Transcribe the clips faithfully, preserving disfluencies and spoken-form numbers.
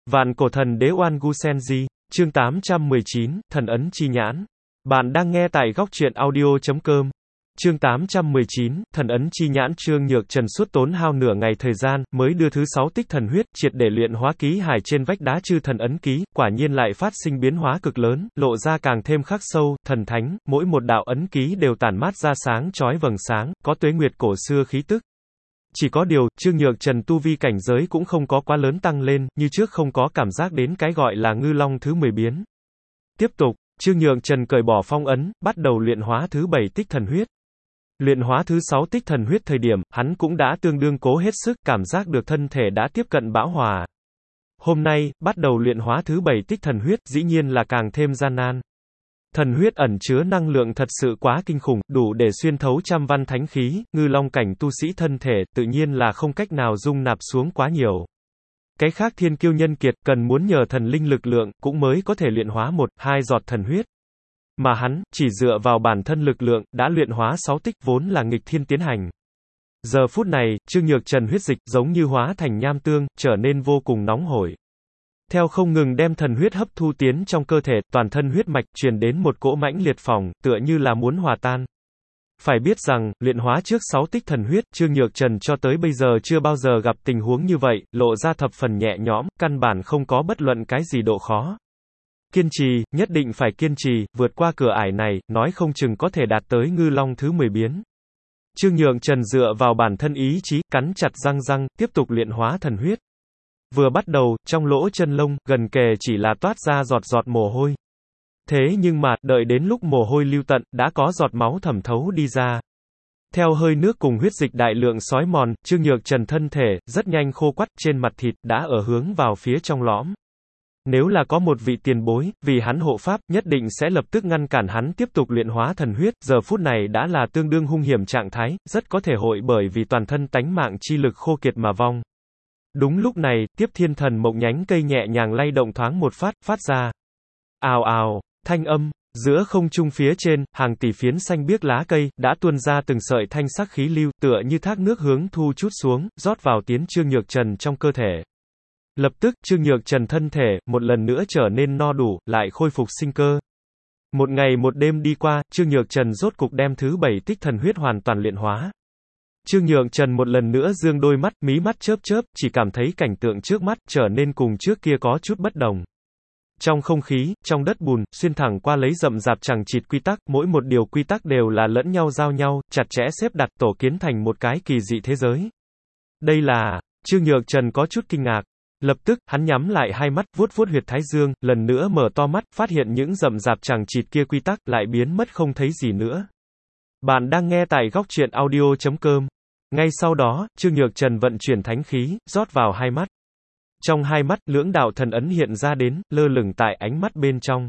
Vạn cổ thần đế Oan Gu Senji, chương tám trăm mười chín, thần ấn chi nhãn. Bạn đang nghe tại góc truyện audio chấm com. Chương tám trăm mười chín, thần ấn chi nhãn. Trương Nhược Trần suốt tốn hao nửa ngày thời gian, mới đưa thứ sáu tích thần huyết, triệt để luyện hóa ký hải trên vách đá chư thần ấn ký, quả nhiên lại phát sinh biến hóa cực lớn, lộ ra càng thêm khắc sâu, thần thánh, mỗi một đạo ấn ký đều tản mát ra sáng chói vầng sáng, có tuế nguyệt cổ xưa khí tức. Chỉ có điều, Trương Nhược Trần tu vi cảnh giới cũng không có quá lớn tăng lên, như trước không có cảm giác đến cái gọi là ngư long thứ mười biến. Tiếp tục, Trương Nhược Trần cởi bỏ phong ấn, bắt đầu luyện hóa thứ bảy tích thần huyết. Luyện hóa thứ sáu tích thần huyết thời điểm, hắn cũng đã tương đương cố hết sức, cảm giác được thân thể đã tiếp cận bão hòa. Hôm nay, bắt đầu luyện hóa thứ bảy tích thần huyết, dĩ nhiên là càng thêm gian nan. Thần huyết ẩn chứa năng lượng thật sự quá kinh khủng, đủ để xuyên thấu trăm văn thánh khí, ngư long cảnh tu sĩ thân thể, tự nhiên là không cách nào dung nạp xuống quá nhiều. Cái khác thiên kiêu nhân kiệt, cần muốn nhờ thần linh lực lượng, cũng mới có thể luyện hóa một, hai giọt thần huyết. Mà hắn, chỉ dựa vào bản thân lực lượng, đã luyện hóa sáu tích vốn là nghịch thiên tiến hành. Giờ phút này, Trương Nhược Trần huyết dịch, giống như hóa thành nham tương, trở nên vô cùng nóng hổi. Theo không ngừng đem thần huyết hấp thu tiến trong cơ thể, toàn thân huyết mạch truyền đến một cỗ mãnh liệt phỏng, tựa như là muốn hòa tan. Phải biết rằng, luyện hóa trước sáu tích thần huyết, Trương Nhược Trần cho tới bây giờ chưa bao giờ gặp tình huống như vậy, lộ ra thập phần nhẹ nhõm, căn bản không có bất luận cái gì độ khó. Kiên trì, nhất định phải kiên trì, vượt qua cửa ải này, nói không chừng có thể đạt tới ngư long thứ mười biến. Trương Nhược Trần dựa vào bản thân ý chí, cắn chặt răng răng, tiếp tục luyện hóa thần huyết. Vừa bắt đầu, trong lỗ chân lông, gần kề chỉ là toát ra giọt giọt mồ hôi. Thế nhưng mà, đợi đến lúc mồ hôi lưu tận, đã có giọt máu thẩm thấu đi ra. Theo hơi nước cùng huyết dịch đại lượng xói mòn, Trương Nhược Trần thân thể, rất nhanh khô quắt, trên mặt thịt, đã ở hướng vào phía trong lõm. Nếu là có một vị tiền bối, vì hắn hộ pháp, nhất định sẽ lập tức ngăn cản hắn tiếp tục luyện hóa thần huyết, giờ phút này đã là tương đương hung hiểm trạng thái, rất có thể hội bởi vì toàn thân tánh mạng chi lực khô kiệt mà vong. Đúng lúc này, tiếp thiên thần mộng nhánh cây nhẹ nhàng lay động thoáng một phát, phát ra. Ào ào, thanh âm, giữa không trung phía trên, hàng tỷ phiến xanh biếc lá cây, đã tuôn ra từng sợi thanh sắc khí lưu, tựa như thác nước hướng thu chút xuống, rót vào tiến Trương Nhược Trần trong cơ thể. Lập tức, Trương Nhược Trần thân thể, một lần nữa trở nên no đủ, lại khôi phục sinh cơ. Một ngày một đêm đi qua, Trương Nhược Trần rốt cục đem thứ bảy tích thần huyết hoàn toàn luyện hóa. Trương Nhược Trần một lần nữa dương đôi mắt, mí mắt chớp chớp, chỉ cảm thấy cảnh tượng trước mắt, trở nên cùng trước kia có chút bất đồng. Trong không khí, trong đất bùn, xuyên thẳng qua lấy rậm rạp chằng chịt quy tắc, mỗi một điều quy tắc đều là lẫn nhau giao nhau, chặt chẽ xếp đặt tổ kiến thành một cái kỳ dị thế giới. Đây là, Trương Nhược Trần có chút kinh ngạc. Lập tức, hắn nhắm lại hai mắt, vuốt vuốt huyệt thái dương, lần nữa mở to mắt, phát hiện những rậm rạp chằng chịt kia quy tắc, lại biến mất không thấy gì nữa. Bạn đang nghe tại góc truyện audio chấm com. Ngay sau đó, Trương Nhược Trần vận chuyển thánh khí, rót vào hai mắt. Trong hai mắt, lưỡng đạo thần ấn hiện ra đến, lơ lửng tại ánh mắt bên trong.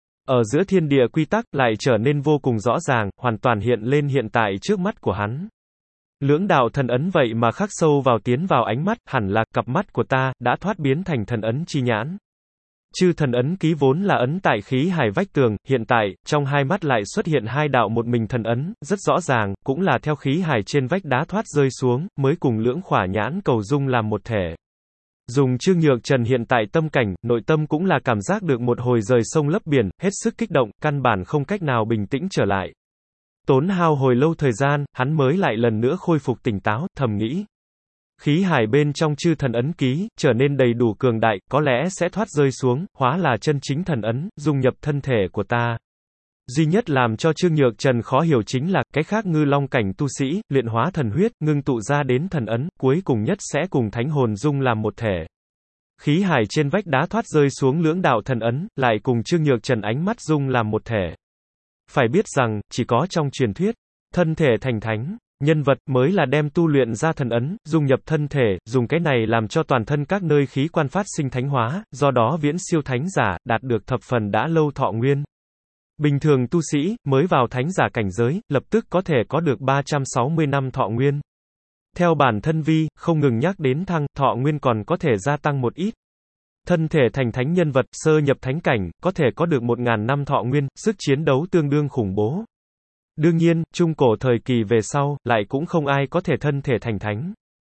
Ở giữa thiên địa quy tắc, lại trở nên vô cùng rõ ràng, hoàn toàn hiện lên hiện tại trước mắt của hắn. Lưỡng đạo thần ấn vậy mà khắc sâu vào tiến vào ánh mắt, hẳn là, cặp mắt của ta, đã thoát biến thành thần ấn chi nhãn. Chư thần ấn ký vốn là ấn tại khí hải vách tường, hiện tại, trong hai mắt lại xuất hiện hai đạo một mình thần ấn, rất rõ ràng, cũng là theo khí hải trên vách đá thoát rơi xuống, mới cùng lưỡng khỏa nhãn cầu dung làm một thể. Dùng Trương Nhược Trần hiện tại tâm cảnh, nội tâm cũng là cảm giác được một hồi rời sông lấp biển, hết sức kích động, căn bản không cách nào bình tĩnh trở lại. Tốn hao hồi lâu thời gian, hắn mới lại lần nữa khôi phục tỉnh táo, thầm nghĩ. Khí hải bên trong chư thần ấn ký, trở nên đầy đủ cường đại, có lẽ sẽ thoát rơi xuống, hóa là chân chính thần ấn, dung nhập thân thể của ta. Duy nhất làm cho Trương Nhược Trần khó hiểu chính là, cái khác ngư long cảnh tu sĩ, luyện hóa thần huyết, ngưng tụ ra đến thần ấn, cuối cùng nhất sẽ cùng thánh hồn dung làm một thể. Khí hải trên vách đá thoát rơi xuống lưỡng đạo thần ấn, lại cùng Trương Nhược Trần ánh mắt dung làm một thể. Phải biết rằng, chỉ có trong truyền thuyết, thân thể thành thánh, nhân vật mới là đem tu luyện ra thần ấn, dung nhập thân thể, dùng cái này làm cho toàn thân các nơi khí quan phát sinh thánh hóa, do đó viễn siêu thánh giả, đạt được thập phần đã lâu thọ nguyên. Bình thường tu sĩ, mới vào thánh giả cảnh giới, lập tức có thể có được ba trăm sáu mươi năm thọ nguyên. Theo bản thân vi, không ngừng nhắc đến thăng, thọ nguyên còn có thể gia tăng một ít. Thân thể thành thánh nhân vật, sơ nhập thánh cảnh, có thể có được một ngàn năm thọ nguyên, sức chiến đấu tương đương khủng bố. Đương nhiên, trung cổ thời kỳ về sau, lại cũng không ai có thể thân thể thành thánh.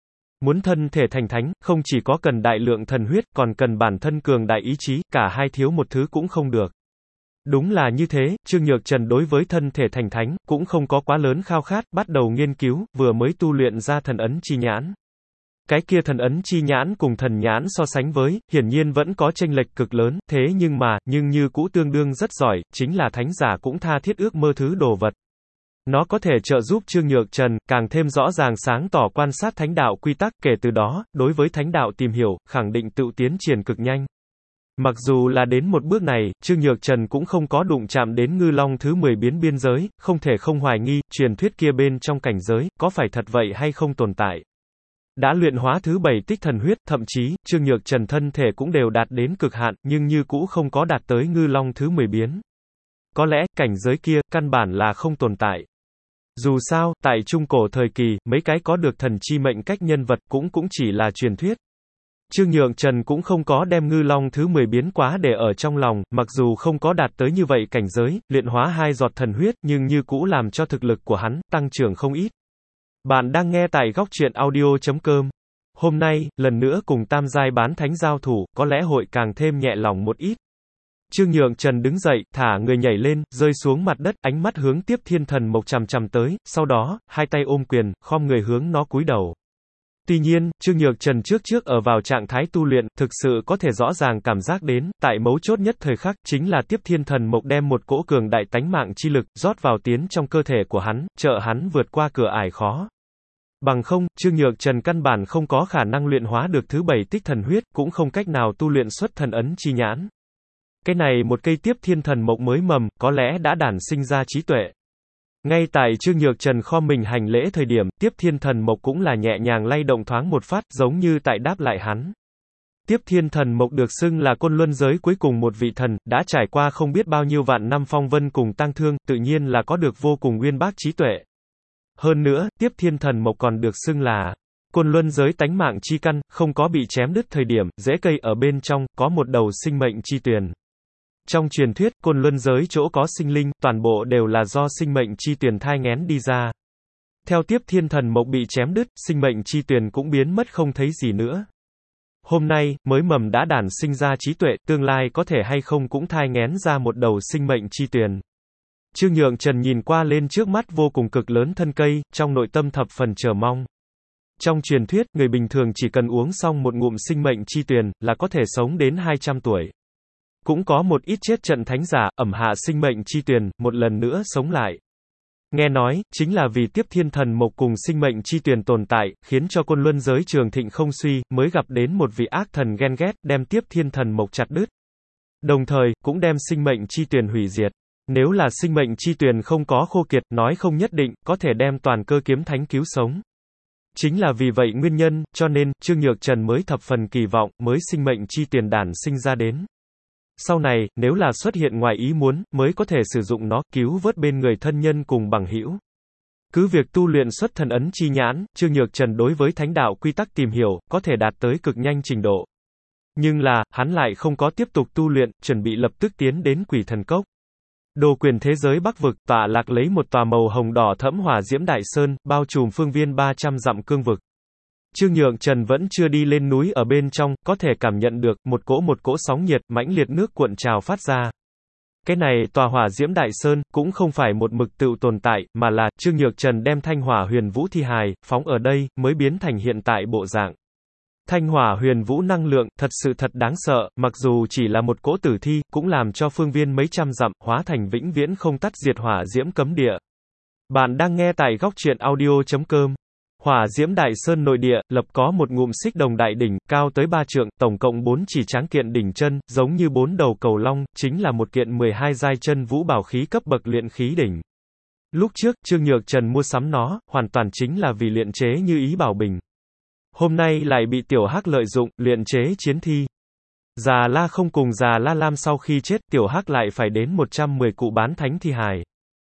Muốn thân thể thành thánh, không chỉ có cần đại lượng thần huyết, còn cần bản thân cường đại ý chí, cả hai thiếu một thứ cũng không được. Đúng là như thế, Trương Nhược Trần đối với thân thể thành thánh, cũng không có quá lớn khao khát, bắt đầu nghiên cứu, vừa mới tu luyện ra thần ấn chi nhãn. Cái kia thần ấn chi nhãn cùng thần nhãn so sánh với, hiển nhiên vẫn có chênh lệch cực lớn, thế nhưng mà, nhưng như cũ tương đương rất giỏi, chính là thánh giả cũng tha thiết ước mơ thứ đồ vật. Nó có thể trợ giúp Trương Nhược Trần, càng thêm rõ ràng sáng tỏ quan sát thánh đạo quy tắc, kể từ đó, đối với thánh đạo tìm hiểu, khẳng định tự tiến triển cực nhanh. Mặc dù là đến một bước này, Trương Nhược Trần cũng không có đụng chạm đến ngư long thứ mười biến biên giới, không thể không hoài nghi, truyền thuyết kia bên trong cảnh giới, có phải thật vậy hay không tồn tại. Đã luyện hóa thứ bảy tích thần huyết, thậm chí, Trương Nhược Trần thân thể cũng đều đạt đến cực hạn, nhưng như cũ không có đạt tới ngư long thứ mười biến. Có lẽ, cảnh giới kia, căn bản là không tồn tại. Dù sao, tại trung cổ thời kỳ, mấy cái có được thần chi mệnh cách nhân vật cũng cũng chỉ là truyền thuyết. Trương Nhược Trần cũng không có đem ngư long thứ mười biến quá để ở trong lòng, mặc dù không có đạt tới như vậy cảnh giới, luyện hóa hai giọt thần huyết, nhưng như cũ làm cho thực lực của hắn tăng trưởng không ít. Bạn đang nghe tại góc truyện audio chấm com. Hôm nay, lần nữa cùng tam giai bán thánh giao thủ, có lẽ hội càng thêm nhẹ lòng một ít. Trương Nhược Trần đứng dậy, thả người nhảy lên, rơi xuống mặt đất, ánh mắt hướng Tiếp Thiên Thần Mộc chằm chằm tới, sau đó, hai tay ôm quyền, khom người hướng nó cúi đầu. Tuy nhiên, Trương Nhược Trần trước trước ở vào trạng thái tu luyện, thực sự có thể rõ ràng cảm giác đến, tại mấu chốt nhất thời khắc, chính là Tiếp Thiên Thần Mộc đem một cỗ cường đại tánh mạng chi lực, rót vào tiến trong cơ thể của hắn, trợ hắn vượt qua cửa ải khó. Bằng không, Trương Nhược Trần căn bản không có khả năng luyện hóa được thứ bảy tích thần huyết, cũng không cách nào tu luyện xuất thần ấn chi nhãn. Cái này một cây Tiếp Thiên Thần Mộc mới mầm, có lẽ đã đản sinh ra trí tuệ. Ngay tại Trương Nhược Trần kho mình hành lễ thời điểm, Tiếp Thiên Thần Mộc cũng là nhẹ nhàng lay động thoáng một phát, giống như tại đáp lại hắn. Tiếp Thiên Thần Mộc được xưng là côn luân giới cuối cùng một vị thần, đã trải qua không biết bao nhiêu vạn năm phong vân cùng tang thương, tự nhiên là có được vô cùng uyên bác trí tuệ. Hơn nữa, Tiếp Thiên Thần Mộc còn được xưng là côn luân giới tánh mạng chi căn, không có bị chém đứt thời điểm, rễ cây ở bên trong, có một đầu sinh mệnh chi tuyền. Trong truyền thuyết, côn luân giới chỗ có sinh linh, toàn bộ đều là do sinh mệnh chi tuyền thai nghén đi ra. Theo Tiếp Thiên Thần Mộc bị chém đứt, sinh mệnh chi tuyền cũng biến mất không thấy gì nữa. Hôm nay, mới mầm đã đản sinh ra trí tuệ, tương lai có thể hay không cũng thai nghén ra một đầu sinh mệnh chi tuyền. Trương Nhược Trần nhìn qua lên trước mắt vô cùng cực lớn thân cây, trong nội tâm thập phần chờ mong. Trong truyền thuyết, người bình thường chỉ cần uống xong một ngụm sinh mệnh chi tuyền, là có thể sống đến hai trăm tuổi. Cũng có một ít chết trận thánh giả, ẩm hạ sinh mệnh chi tuyền, một lần nữa sống lại. Nghe nói, chính là vì Tiếp Thiên Thần Mộc cùng sinh mệnh chi tuyền tồn tại, khiến cho côn luân giới trường thịnh không suy, mới gặp đến một vị ác thần ghen ghét, đem Tiếp Thiên Thần Mộc chặt đứt. Đồng thời, cũng đem sinh mệnh chi tuyền hủy diệt. Nếu là sinh mệnh chi tuyền không có khô kiệt, nói không nhất định, có thể đem toàn cơ kiếm thánh cứu sống. Chính là vì vậy nguyên nhân, cho nên, Trương Nhược Trần mới thập phần kỳ vọng, mới sinh mệnh chi tuyền đản sinh ra đến. Sau này, nếu là xuất hiện ngoài ý muốn, mới có thể sử dụng nó, cứu vớt bên người thân nhân cùng bằng hữu. Cứ việc tu luyện xuất thần ấn chi nhãn, Trương Nhược Trần đối với thánh đạo quy tắc tìm hiểu, có thể đạt tới cực nhanh trình độ. Nhưng là, hắn lại không có tiếp tục tu luyện, chuẩn bị lập tức tiến đến Quỷ Thần Cốc. Đồ quyền thế giới Bắc vực, tọa lạc lấy một tòa màu hồng đỏ thẫm hỏa diễm đại sơn, bao trùm phương viên ba trăm dặm cương vực. Trương Nhược Trần vẫn chưa đi lên núi ở bên trong, có thể cảm nhận được, một cỗ một cỗ sóng nhiệt, mãnh liệt nước cuộn trào phát ra. Cái này, tòa hỏa diễm đại sơn, cũng không phải một mực tự tồn tại, mà là, Trương Nhược Trần đem thanh hỏa huyền vũ thi hài, phóng ở đây, mới biến thành hiện tại bộ dạng. Thanh hỏa huyền vũ năng lượng, thật sự thật đáng sợ, mặc dù chỉ là một cỗ tử thi, cũng làm cho phương viên mấy trăm dặm, hóa thành vĩnh viễn không tắt diệt hỏa diễm cấm địa. Bạn đang nghe tại góc truyện audio chấm com. Hỏa diễm đại sơn nội địa, lập có một ngụm xích đồng đại đỉnh, cao tới ba trượng, tổng cộng bốn chỉ tráng kiện đỉnh chân, giống như bốn đầu cầu long, chính là một kiện mười hai giai chân vũ bảo khí cấp bậc luyện khí đỉnh. Lúc trước, Trương Nhược Trần mua sắm nó, hoàn toàn chính là vì luyện chế như ý bảo bình. Hôm nay lại bị Tiểu Hắc lợi dụng, luyện chế chiến thi. Già La không cùng Già La Lam sau khi chết, Tiểu Hắc lại phải đến một trăm mười cụ bán thánh thi hài.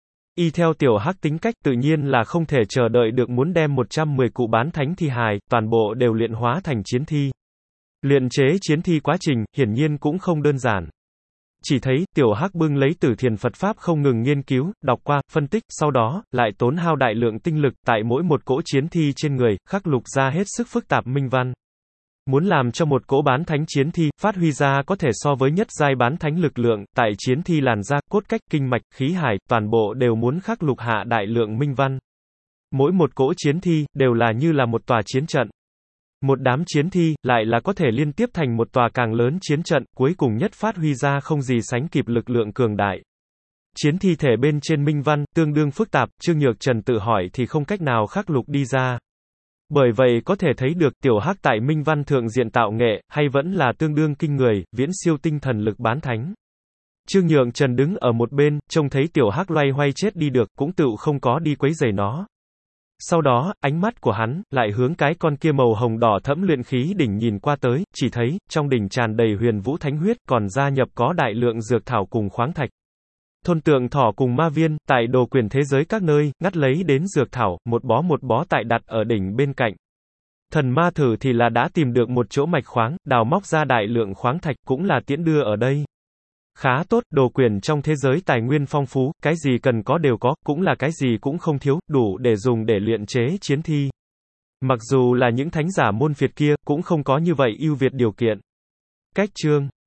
Y theo Tiểu Hắc tính cách tự nhiên là không thể chờ đợi được muốn đem một trăm mười cụ bán thánh thi hài, toàn bộ đều luyện hóa thành chiến thi. Luyện chế chiến thi quá trình, hiển nhiên cũng không đơn giản. Chỉ thấy, tiểu hắc bưng lấy Tử Thiền Phật Pháp không ngừng nghiên cứu, đọc qua, phân tích, sau đó, lại tốn hao đại lượng tinh lực, tại mỗi một cỗ chiến thi trên người, khắc lục ra hết sức phức tạp minh văn. Muốn làm cho một cỗ bán thánh chiến thi, phát huy ra có thể so với nhất giai bán thánh lực lượng, tại chiến thi làn da, cốt cách, kinh mạch, khí hải, toàn bộ đều muốn khắc lục hạ đại lượng minh văn. Mỗi một cỗ chiến thi, đều là như là một tòa chiến trận. Một đám chiến thi, lại là có thể liên tiếp thành một tòa càng lớn chiến trận, cuối cùng nhất phát huy ra không gì sánh kịp lực lượng cường đại. Chiến thi thể bên trên minh văn, tương đương phức tạp, Trương Nhược Trần tự hỏi thì không cách nào khắc lục đi ra. Bởi vậy có thể thấy được, tiểu hắc tại minh văn thượng diện tạo nghệ, hay vẫn là tương đương kinh người, viễn siêu tinh thần lực bán thánh. Trương Nhượng Trần đứng ở một bên, trông thấy tiểu hắc loay hoay chết đi được, cũng tựu không có đi quấy rầy nó. Sau đó, ánh mắt của hắn, lại hướng cái con kia màu hồng đỏ thẫm luyện khí đỉnh nhìn qua tới, chỉ thấy, trong đỉnh tràn đầy huyền vũ thánh huyết, còn gia nhập có đại lượng dược thảo cùng khoáng thạch. Thôn tượng thỏ cùng ma viên, tại đồ quyền thế giới các nơi, ngắt lấy đến dược thảo, một bó một bó tại đặt ở đỉnh bên cạnh. Thần ma thử thì là đã tìm được một chỗ mạch khoáng, đào móc ra đại lượng khoáng thạch, cũng là tiễn đưa ở đây. Khá tốt, đồ quyền trong thế giới tài nguyên phong phú, cái gì cần có đều có, cũng là cái gì cũng không thiếu, đủ để dùng để luyện chế chiến thi. Mặc dù là những thánh giả môn phiệt kia, cũng không có như vậy ưu việt điều kiện. Cách chương